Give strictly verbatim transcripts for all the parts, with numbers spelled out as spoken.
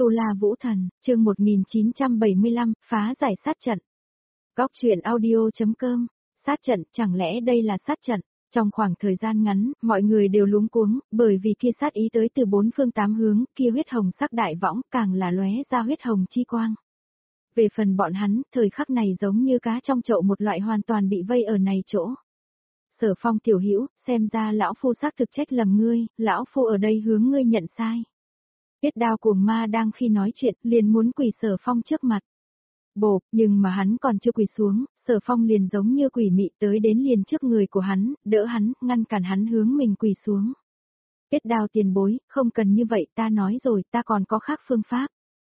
Tu La Vũ Thần, chương một nghìn chín trăm bảy mươi lăm, phá giải sát trận. Góc truyện audio.com, sát trận, chẳng lẽ đây là sát trận? Trong khoảng thời gian ngắn, mọi người đều luống cuống, bởi vì kia sát ý tới từ bốn phương tám hướng, kia huyết hồng sắc đại võng càng là lóe ra huyết hồng chi quang. Về phần bọn hắn, thời khắc này giống như cá trong chậu một loại hoàn toàn bị vây ở này chỗ. Sở Phong tiểu hữu, xem ra lão phu xác thực trách lầm ngươi, lão phu ở đây hướng ngươi nhận sai. Tiết Đao Cuồng Ma đang khi nói chuyện, liền muốn quỳ Sở Phong trước mặt. Bộp, nhưng mà hắn còn chưa quỳ xuống, Sở Phong liền giống như quỷ mị tới đến liền trước người của hắn, đỡ hắn, ngăn cản hắn hướng mình quỳ xuống. Tiết Đao tiền bối, không cần như vậy, ta nói rồi, ta còn có khác phương pháp.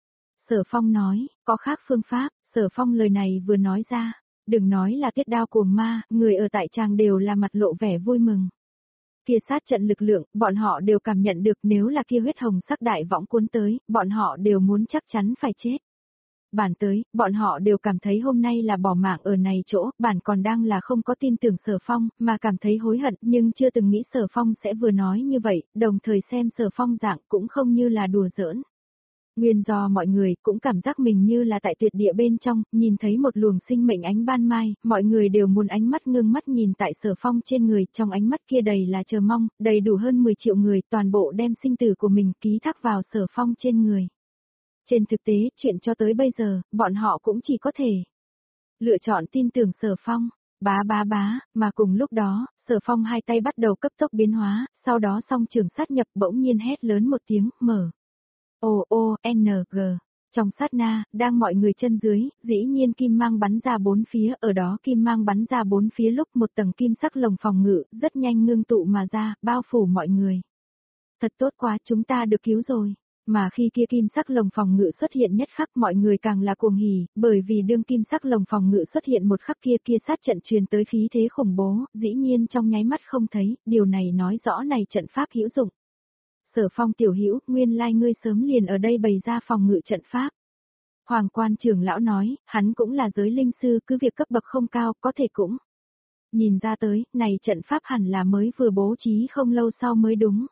Sở Phong nói, có khác phương pháp, Sở Phong lời này vừa nói ra, đừng nói là Tiết Đao Cuồng Ma, người ở tại tràng đều là mặt lộ vẻ vui mừng. Kia sát trận lực lượng, bọn họ đều cảm nhận được nếu là kia huyết hồng sắc đại võng cuốn tới, bọn họ đều muốn chắc chắn phải chết. Bản tới, bọn họ đều cảm thấy hôm nay là bỏ mạng ở này chỗ, bản còn đang là không có tin tưởng Sở Phong, mà cảm thấy hối hận, nhưng chưa từng nghĩ Sở Phong sẽ vừa nói như vậy, đồng thời xem Sở Phong dạng cũng không như là đùa giỡn. Nguyên do mọi người cũng cảm giác mình như là tại tuyệt địa bên trong, nhìn thấy một luồng sinh mệnh ánh ban mai, mọi người đều muốn ánh mắt ngưng mắt nhìn tại Sở Phong trên người, trong ánh mắt kia đầy là chờ mong, đầy đủ hơn mười triệu người, toàn bộ đem sinh tử của mình ký thác vào Sở Phong trên người. Trên thực tế, chuyện cho tới bây giờ, bọn họ cũng chỉ có thể lựa chọn tin tưởng Sở Phong, bá bá bá, mà cùng lúc đó, Sở Phong hai tay bắt đầu cấp tốc biến hóa, sau đó song trường sát nhập bỗng nhiên hét lớn một tiếng, mở. O O N G. Trong sát na, đang mọi người chân dưới, dĩ nhiên kim mang bắn ra bốn phía, ở đó kim mang bắn ra bốn phía lúc một tầng kim sắc lồng phòng ngự, rất nhanh ngưng tụ mà ra, bao phủ mọi người. Thật tốt quá, chúng ta được cứu rồi. Mà khi kia kim sắc lồng phòng ngự xuất hiện nhất khắc mọi người càng là cuồng hỉ, bởi vì đương kim sắc lồng phòng ngự xuất hiện một khắc kia kia sát trận truyền tới khí thế khủng bố, dĩ nhiên trong nháy mắt không thấy, điều này nói rõ này trận pháp hữu dụng. Sở Phong tiểu hữu, nguyên lai ngươi sớm liền ở đây bày ra phòng ngự trận pháp. Hoàng Quan trưởng lão nói, hắn cũng là giới linh sư, cứ việc cấp bậc không cao, có thể cũng nhìn ra tới, này trận pháp hẳn là mới vừa bố trí không lâu sau mới đúng.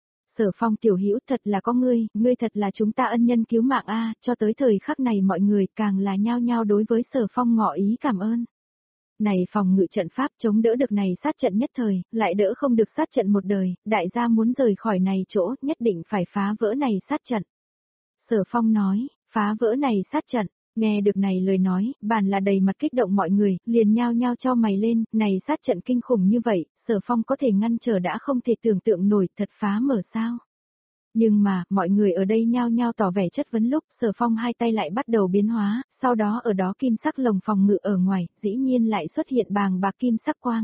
Sở Phong tiểu hữu, thật là có ngươi, ngươi thật là chúng ta ân nhân cứu mạng a, cho tới thời khắc này mọi người càng là nhao nhao đối với Sở Phong ngỏ ý cảm ơn. Này phòng ngự trận pháp chống đỡ được này sát trận nhất thời, lại đỡ không được sát trận một đời, đại gia muốn rời khỏi này chỗ, nhất định phải phá vỡ này sát trận. Sở Phong nói, phá vỡ này sát trận, nghe được này lời nói, bàn là đầy mặt kích động mọi người, liền nhao nhao cho mày lên, này sát trận kinh khủng như vậy, Sở Phong có thể ngăn trở đã không thể tưởng tượng nổi, thật phá mở sao. Nhưng mà, mọi người ở đây nhao nhao tỏ vẻ chất vấn lúc, Sở Phong hai tay lại bắt đầu biến hóa, sau đó ở đó kim sắc lồng phòng ngự ở ngoài, dĩ nhiên lại xuất hiện bàng bạc kim sắc quang.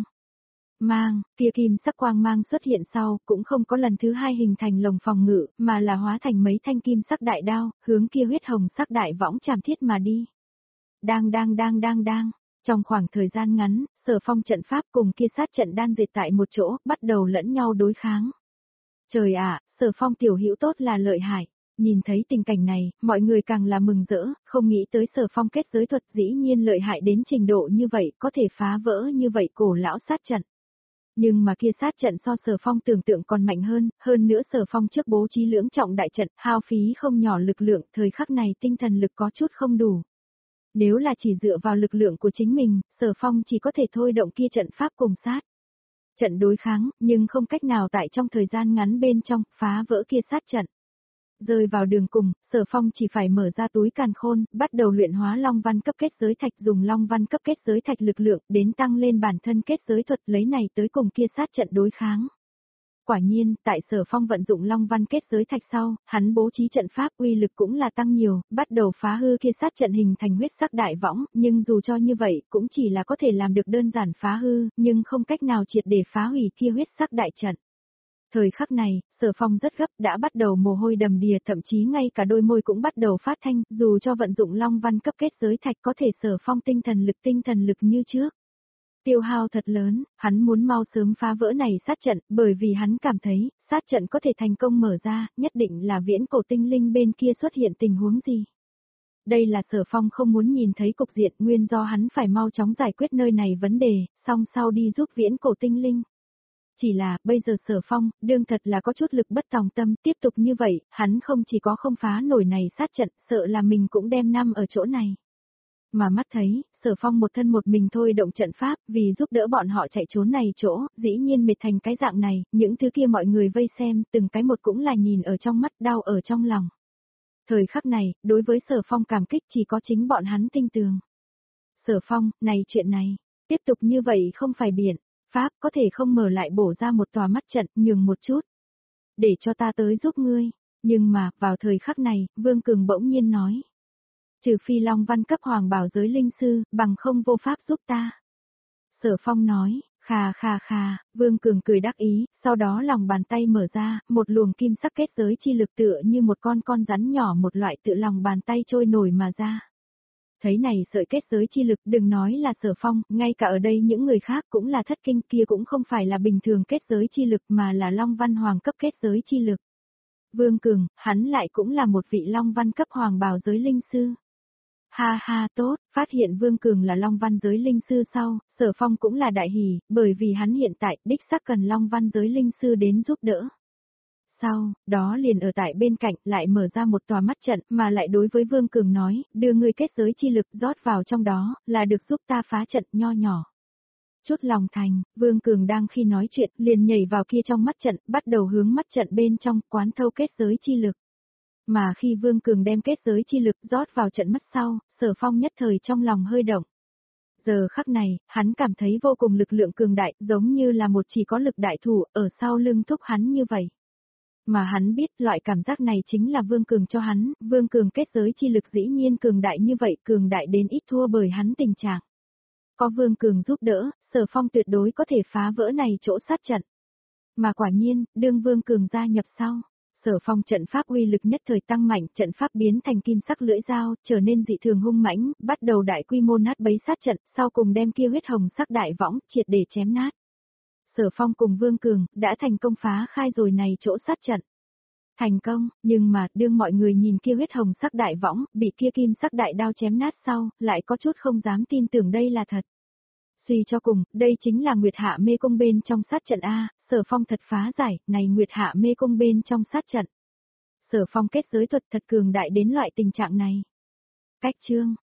Mang, kia kim sắc quang mang xuất hiện sau, cũng không có lần thứ hai hình thành lồng phòng ngự, mà là hóa thành mấy thanh kim sắc đại đao, hướng kia huyết hồng sắc đại võng chảm thiết mà đi. Đang đang đang đang đang, trong khoảng thời gian ngắn, Sở Phong trận pháp cùng kia sát trận đan dệt tại một chỗ, bắt đầu lẫn nhau đối kháng. Trời ạ, Sở Phong tiểu hữu tốt là lợi hại. Nhìn thấy tình cảnh này, mọi người càng là mừng rỡ, không nghĩ tới Sở Phong kết giới thuật dĩ nhiên lợi hại đến trình độ như vậy, có thể phá vỡ như vậy cổ lão sát trận. Nhưng mà kia sát trận so Sở Phong tưởng tượng còn mạnh hơn, hơn nữa Sở Phong trước bố trí lưỡng trọng đại trận, hao phí không nhỏ lực lượng, thời khắc này tinh thần lực có chút không đủ. Nếu là chỉ dựa vào lực lượng của chính mình, Sở Phong chỉ có thể thôi động kia trận pháp cùng sát trận đối kháng, nhưng không cách nào tại trong thời gian ngắn bên trong, phá vỡ kia sát trận. Rơi vào đường cùng, Sở Phong chỉ phải mở ra túi càn khôn, bắt đầu luyện hóa Long Văn cấp kết giới thạch, dùng Long Văn cấp kết giới thạch lực lượng, đến tăng lên bản thân kết giới thuật, lấy này tới cùng kia sát trận đối kháng. Quả nhiên, tại Sở Phong vận dụng Long Văn kết giới thạch sau, hắn bố trí trận pháp uy lực cũng là tăng nhiều, bắt đầu phá hư kia sát trận hình thành huyết sắc đại võng, nhưng dù cho như vậy, cũng chỉ là có thể làm được đơn giản phá hư, nhưng không cách nào triệt để phá hủy kia huyết sắc đại trận. Thời khắc này, Sở Phong rất gấp, đã bắt đầu mồ hôi đầm đìa, thậm chí ngay cả đôi môi cũng bắt đầu phát thanh, dù cho vận dụng Long Văn cấp kết giới thạch có thể Sở Phong tinh thần lực tinh thần lực như trước. Tiêu hao thật lớn, hắn muốn mau sớm phá vỡ này sát trận, bởi vì hắn cảm thấy, sát trận có thể thành công mở ra, nhất định là viễn cổ tinh linh bên kia xuất hiện tình huống gì. Đây là Sở Phong không muốn nhìn thấy cục diện, nguyên do hắn phải mau chóng giải quyết nơi này vấn đề, song sau đi giúp viễn cổ tinh linh. Chỉ là, bây giờ Sở Phong, đương thật là có chút lực bất tòng tâm, tiếp tục như vậy, hắn không chỉ có không phá nổi này sát trận, sợ là mình cũng đem nằm ở chỗ này. Mà mắt thấy, Sở Phong một thân một mình thôi động trận pháp, vì giúp đỡ bọn họ chạy trốn này chỗ, dĩ nhiên mệt thành cái dạng này, những thứ kia mọi người vây xem, từng cái một cũng là nhìn ở trong mắt, đau ở trong lòng. Thời khắc này, đối với Sở Phong cảm kích chỉ có chính bọn hắn tinh tường. Sở Phong, này chuyện này, tiếp tục như vậy không phải biện, pháp có thể không mở lại bổ ra một tòa mắt trận, nhường một chút. Để cho ta tới giúp ngươi, nhưng mà, vào thời khắc này, Vương Cường bỗng nhiên nói. Trừ phi Long Văn cấp hoàng bảo giới linh sư, bằng không vô pháp giúp ta. Sở Phong nói, khà khà khà, Vương Cường cười đắc ý, sau đó lòng bàn tay mở ra, một luồng kim sắc kết giới chi lực tựa như một con con rắn nhỏ một loại tự lòng bàn tay trôi nổi mà ra. Thấy này sợi kết giới chi lực đừng nói là Sở Phong, ngay cả ở đây những người khác cũng là thất kinh kia cũng không phải là bình thường kết giới chi lực mà là Long Văn Hoàng cấp kết giới chi lực. Vương Cường, hắn lại cũng là một vị Long Văn cấp hoàng bào giới linh sư. Ha ha tốt, phát hiện Vương Cường là Long Văn giới linh sư sau, Sở Phong cũng là đại hỉ, bởi vì hắn hiện tại đích xác cần Long Văn giới linh sư đến giúp đỡ. Sau, đó liền ở tại bên cạnh lại mở ra một tòa mắt trận mà lại đối với Vương Cường nói, đưa ngươi kết giới chi lực rót vào trong đó, là được giúp ta phá trận nho nhỏ. Chút lòng thành, Vương Cường đang khi nói chuyện liền nhảy vào kia trong mắt trận, bắt đầu hướng mắt trận bên trong quán thâu kết giới chi lực. Mà khi Vương Cường đem kết giới chi lực rót vào trận mắt sau, Sở Phong nhất thời trong lòng hơi động. Giờ khắc này, hắn cảm thấy vô cùng lực lượng cường đại, giống như là một chỉ có lực đại thủ ở sau lưng thúc hắn như vậy. Mà hắn biết loại cảm giác này chính là Vương Cường cho hắn, Vương Cường kết giới chi lực dĩ nhiên cường đại như vậy, cường đại đến ít thua bởi hắn tình trạng. Có Vương Cường giúp đỡ, Sở Phong tuyệt đối có thể phá vỡ này chỗ sát trận. Mà quả nhiên, đương Vương Cường gia nhập sau, Sở Phong trận pháp uy lực nhất thời tăng mạnh, trận pháp biến thành kim sắc lưỡi dao, trở nên dị thường hung mãnh, bắt đầu đại quy mô nát bấy sát trận, sau cùng đem kia huyết hồng sắc đại võng triệt để chém nát. Sở Phong cùng Vương Cường đã thành công phá khai rồi này chỗ sát trận. Thành công, nhưng mà đương mọi người nhìn kia huyết hồng sắc đại võng, bị kia kim sắc đại đao chém nát sau, lại có chút không dám tin tưởng đây là thật. Suy cho cùng, đây chính là Nguyệt Hạ Mê Cung bên trong sát trận A, Sở Phong thật phá giải, này Nguyệt Hạ Mê Cung bên trong sát trận. Sở Phong kết giới thuật thật cường đại đến loại tình trạng này. Cách chương